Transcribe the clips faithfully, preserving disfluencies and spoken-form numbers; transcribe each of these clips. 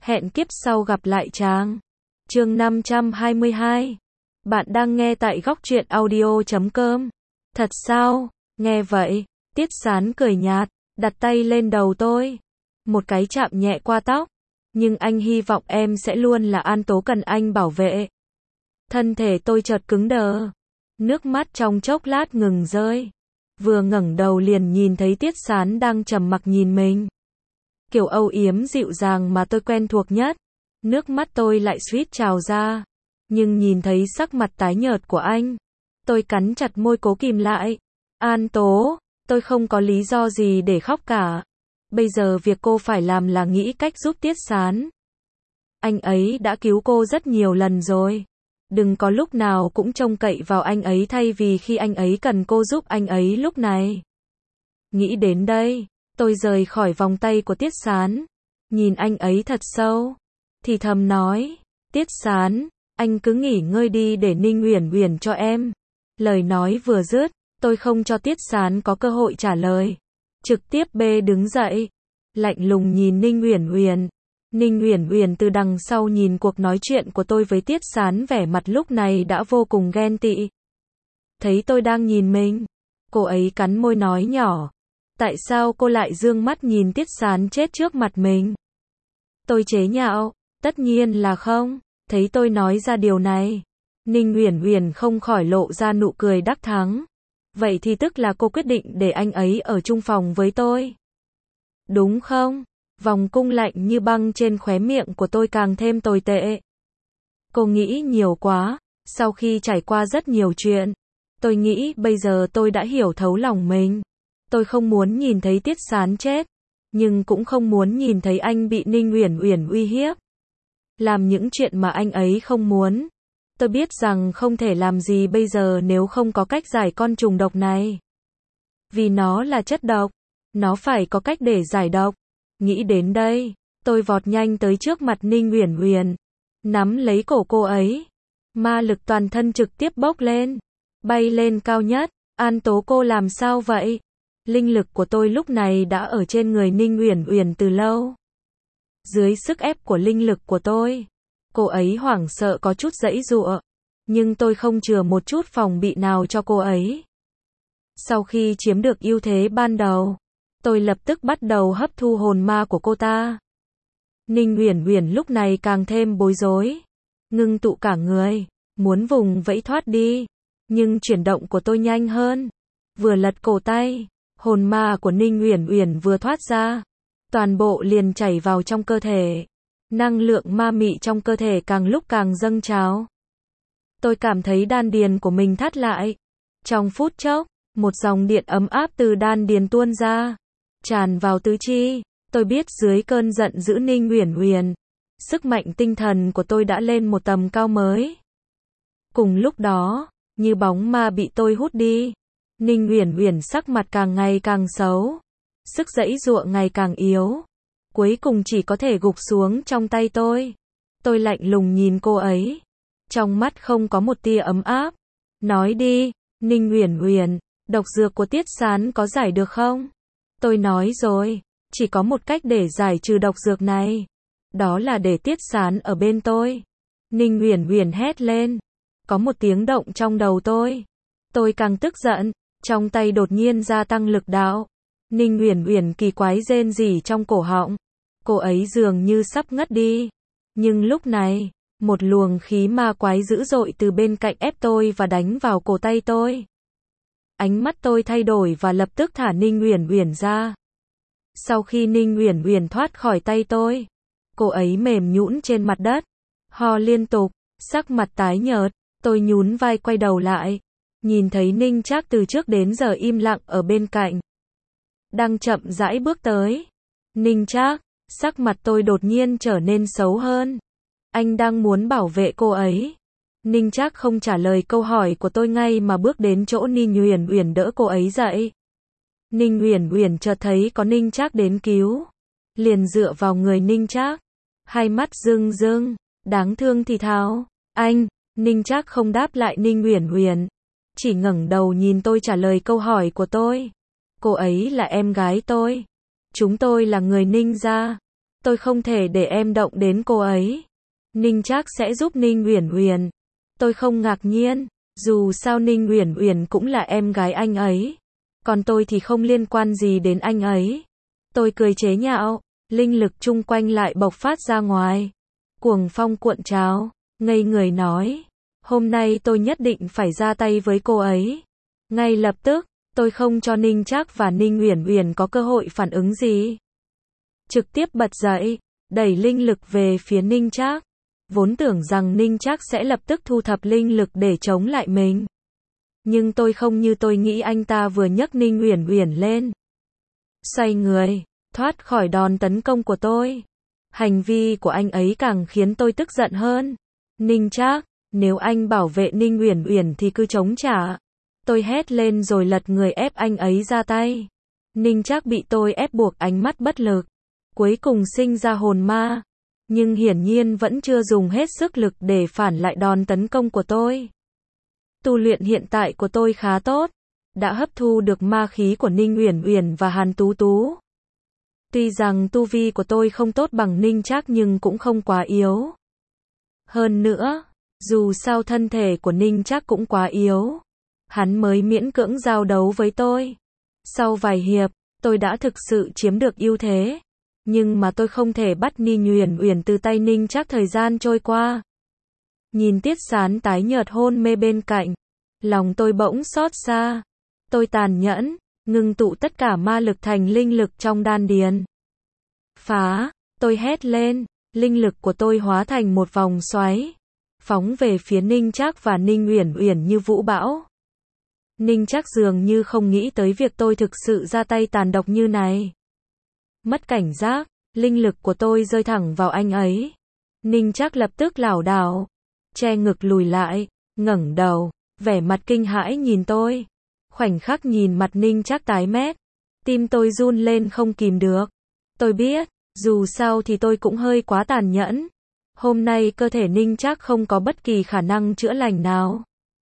Hẹn kiếp sau gặp lại chàng. Chương năm trăm hai mươi hai. Bạn đang nghe tại góc truyện audio chấm com. Thật sao? Nghe vậy, Tiết Sán cười nhạt, đặt tay lên đầu tôi. Một cái chạm nhẹ qua tóc. Nhưng anh hy vọng em sẽ luôn là An Tố cần anh bảo vệ. Thân thể tôi chợt cứng đờ. Nước mắt trong chốc lát ngừng rơi. Vừa ngẩng đầu liền nhìn thấy Tiết Sán đang trầm mặc nhìn mình. Kiểu âu yếm dịu dàng mà tôi quen thuộc nhất. Nước mắt tôi lại suýt trào ra. Nhưng nhìn thấy sắc mặt tái nhợt của anh, tôi cắn chặt môi cố kìm lại. An Tố, tôi không có lý do gì để khóc cả. Bây giờ việc cô phải làm là nghĩ cách giúp Tiết Sán. Anh ấy đã cứu cô rất nhiều lần rồi. Đừng có lúc nào cũng trông cậy vào anh ấy thay vì khi anh ấy cần cô giúp anh ấy lúc này. Nghĩ đến đây, tôi rời khỏi vòng tay của Tiết Sán. Nhìn anh ấy thật sâu. Thì thầm nói, Tiết Sán, anh cứ nghỉ ngơi đi để Ninh Uyển Uyển cho em. Lời nói vừa dứt, tôi không cho Tiết Sán có cơ hội trả lời. Trực tiếp bê đứng dậy. Lạnh lùng nhìn Ninh Uyển Uyển. Ninh Uyển Uyển từ đằng sau nhìn cuộc nói chuyện của tôi với Tiết Sán, vẻ mặt lúc này đã vô cùng ghen tị. Thấy tôi đang nhìn mình, cô ấy cắn môi nói nhỏ. Tại sao cô lại dương mắt nhìn Tiết Sán chết trước mặt mình? Tôi chế nhạo, tất nhiên là không. Thấy tôi nói ra điều này, Ninh Uyển Uyển không khỏi lộ ra nụ cười đắc thắng. Vậy thì tức là cô quyết định để anh ấy ở chung phòng với tôi. Đúng không? Vòng cung lạnh như băng trên khóe miệng của tôi càng thêm tồi tệ. Cô nghĩ nhiều quá. Sau khi trải qua rất nhiều chuyện, tôi nghĩ bây giờ tôi đã hiểu thấu lòng mình. Tôi không muốn nhìn thấy Tiết Sán chết, nhưng cũng không muốn nhìn thấy anh bị Ninh Uyển Uyển uy hiếp. Làm những chuyện mà anh ấy không muốn. Tôi biết rằng không thể làm gì bây giờ nếu không có cách giải con trùng độc này. Vì nó là chất độc, nó phải có cách để giải độc. Nghĩ đến đây, tôi vọt nhanh tới trước mặt Ninh Uyển Uyển, nắm lấy cổ cô ấy. Ma lực toàn thân trực tiếp bốc lên, bay lên cao nhất. An Tố, cô làm sao vậy? Linh lực của tôi lúc này đã ở trên người Ninh Uyển Uyển từ lâu. Dưới sức ép của linh lực của tôi, cô ấy hoảng sợ có chút giãy giụa, nhưng tôi không chừa một chút phòng bị nào cho cô ấy. Sau khi chiếm được ưu thế ban đầu, tôi lập tức bắt đầu hấp thu hồn ma của cô ta. Ninh Uyển Uyển lúc này càng thêm bối rối, ngưng tụ cả người, muốn vùng vẫy thoát đi, nhưng chuyển động của tôi nhanh hơn. Vừa lật cổ tay, hồn ma của Ninh Uyển Uyển vừa thoát ra, toàn bộ liền chảy vào trong cơ thể. Năng lượng ma mị trong cơ thể càng lúc càng dâng trào. Tôi cảm thấy đan điền của mình thắt lại. Trong phút chốc, một dòng điện ấm áp từ đan điền tuôn ra, tràn vào tứ chi. Tôi biết dưới cơn giận dữ Ninh Uyển Uyển, sức mạnh tinh thần của tôi đã lên một tầm cao mới. Cùng lúc đó, như bóng ma bị tôi hút đi, Ninh Uyển Uyển sắc mặt càng ngày càng xấu, sức giãy giụa ngày càng yếu, cuối cùng chỉ có thể gục xuống trong tay tôi. Tôi lạnh lùng nhìn cô ấy, trong mắt không có một tia ấm áp. Nói đi, Ninh Uyển Uyển, độc dược của Tiết Sán có giải được không? Tôi nói rồi, chỉ có một cách để giải trừ độc dược này, đó là để Tiết Sán ở bên tôi. Ninh Uyển Uyển hét lên. Có một tiếng động trong đầu tôi. Tôi càng tức giận, trong tay đột nhiên gia tăng lực đạo. Ninh Uyển Uyển kỳ quái rên rỉ trong cổ họng. Cô ấy dường như sắp ngất đi. Nhưng lúc này, một luồng khí ma quái dữ dội từ bên cạnh ép tôi và đánh vào cổ tay tôi. Ánh mắt tôi thay đổi và lập tức thả Ninh Uyển Uyển ra. Sau khi Ninh Uyển Uyển thoát khỏi tay tôi, cô ấy mềm nhũn trên mặt đất, ho liên tục, sắc mặt tái nhợt. Tôi nhún vai quay đầu lại, nhìn thấy Ninh Trác từ trước đến giờ im lặng ở bên cạnh, đang chậm rãi bước tới. Ninh Trác, sắc mặt tôi đột nhiên trở nên xấu hơn. Anh đang muốn bảo vệ cô ấy. Ninh Trác không trả lời câu hỏi của tôi ngay mà bước đến chỗ Ninh Uyển Uyển đỡ cô ấy dậy. Ninh Uyển Uyển chợt thấy có Ninh Trác đến cứu, liền dựa vào người Ninh Trác, hai mắt rưng rưng, đáng thương thì thào, anh. Ninh Trác không đáp lại Ninh Uyển Uyển, chỉ ngẩng đầu nhìn tôi trả lời câu hỏi của tôi. Cô ấy là em gái tôi. Chúng tôi là người Ninh gia. Tôi không thể để em động đến cô ấy. Ninh Trác sẽ giúp Ninh Uyển Uyển. Tôi không ngạc nhiên, dù sao Ninh Uyển Uyển cũng là em gái anh ấy. Còn tôi thì không liên quan gì đến anh ấy. Tôi cười chế nhạo, linh lực chung quanh lại bộc phát ra ngoài. Cuồng phong cuộn trào, ngây người nói, hôm nay tôi nhất định phải ra tay với cô ấy. Ngay lập tức, tôi không cho Ninh Trác và Ninh Uyển Uyển có cơ hội phản ứng gì. Trực tiếp bật dậy, đẩy linh lực về phía Ninh Trác. Vốn tưởng rằng Ninh Trác sẽ lập tức thu thập linh lực để chống lại mình. Nhưng tôi không như tôi nghĩ, anh ta vừa nhấc Ninh Uyển Uyển lên. Xoay người, thoát khỏi đòn tấn công của tôi. Hành vi của anh ấy càng khiến tôi tức giận hơn. Ninh Trác, nếu anh bảo vệ Ninh Uyển Uyển thì cứ chống trả. Tôi hét lên rồi lật người ép anh ấy ra tay. Ninh Trác bị tôi ép buộc ánh mắt bất lực. Cuối cùng sinh ra hồn ma. Nhưng hiển nhiên vẫn chưa dùng hết sức lực để phản lại đòn tấn công của tôi. Tu luyện hiện tại của tôi khá tốt. Đã hấp thu được ma khí của Ninh Uyển Uyển và Hàn Tú Tú. Tuy rằng tu vi của tôi không tốt bằng Ninh Trác nhưng cũng không quá yếu. Hơn nữa, dù sao thân thể của Ninh Trác cũng quá yếu. Hắn mới miễn cưỡng giao đấu với tôi. Sau vài hiệp, tôi đã thực sự chiếm được ưu thế. Nhưng mà tôi không thể bắt Ninh Uyển Uyển từ tay Ninh Trác. Thời gian trôi qua. Nhìn Tiết Sán tái nhợt hôn mê bên cạnh. Lòng tôi bỗng xót xa. Tôi tàn nhẫn, ngưng tụ tất cả ma lực thành linh lực trong đan điền. Phá, tôi hét lên, linh lực của tôi hóa thành một vòng xoáy. Phóng về phía Ninh Trác và Ninh Uyển Uyển như vũ bão. Ninh Trác dường như không nghĩ tới việc tôi thực sự ra tay tàn độc như này. Mất cảnh giác, linh lực của tôi rơi thẳng vào anh ấy. Ninh Trác lập tức lảo đảo, che ngực lùi lại, ngẩng đầu, vẻ mặt kinh hãi nhìn tôi. Khoảnh khắc nhìn mặt Ninh Trác tái mét, tim tôi run lên không kìm được. Tôi biết, dù sao thì tôi cũng hơi quá tàn nhẫn. Hôm nay cơ thể Ninh Trác không có bất kỳ khả năng chữa lành nào.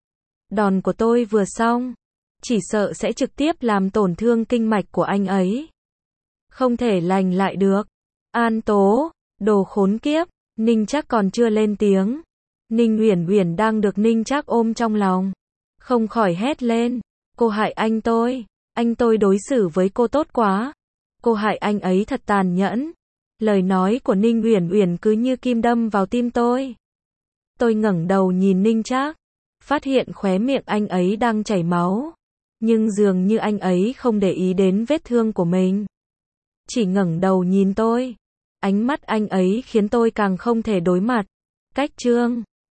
Đòn của tôi vừa xong, chỉ sợ sẽ trực tiếp làm tổn thương kinh mạch của anh ấy. Không thể lành lại được. An Tố, đồ khốn kiếp, Ninh Trác còn chưa lên tiếng. Ninh Uyển Uyển đang được Ninh Trác ôm trong lòng. Không khỏi hét lên, cô hại anh tôi, anh tôi đối xử với cô tốt quá. Cô hại anh ấy thật tàn nhẫn. Lời nói của Ninh Uyển Uyển cứ như kim đâm vào tim tôi. Tôi ngẩng đầu nhìn Ninh Trác, phát hiện khóe miệng anh ấy đang chảy máu. Nhưng dường như anh ấy không để ý đến vết thương của mình. Chỉ ngẩng đầu nhìn tôi. Ánh mắt anh ấy khiến tôi càng không thể đối mặt. Cách chương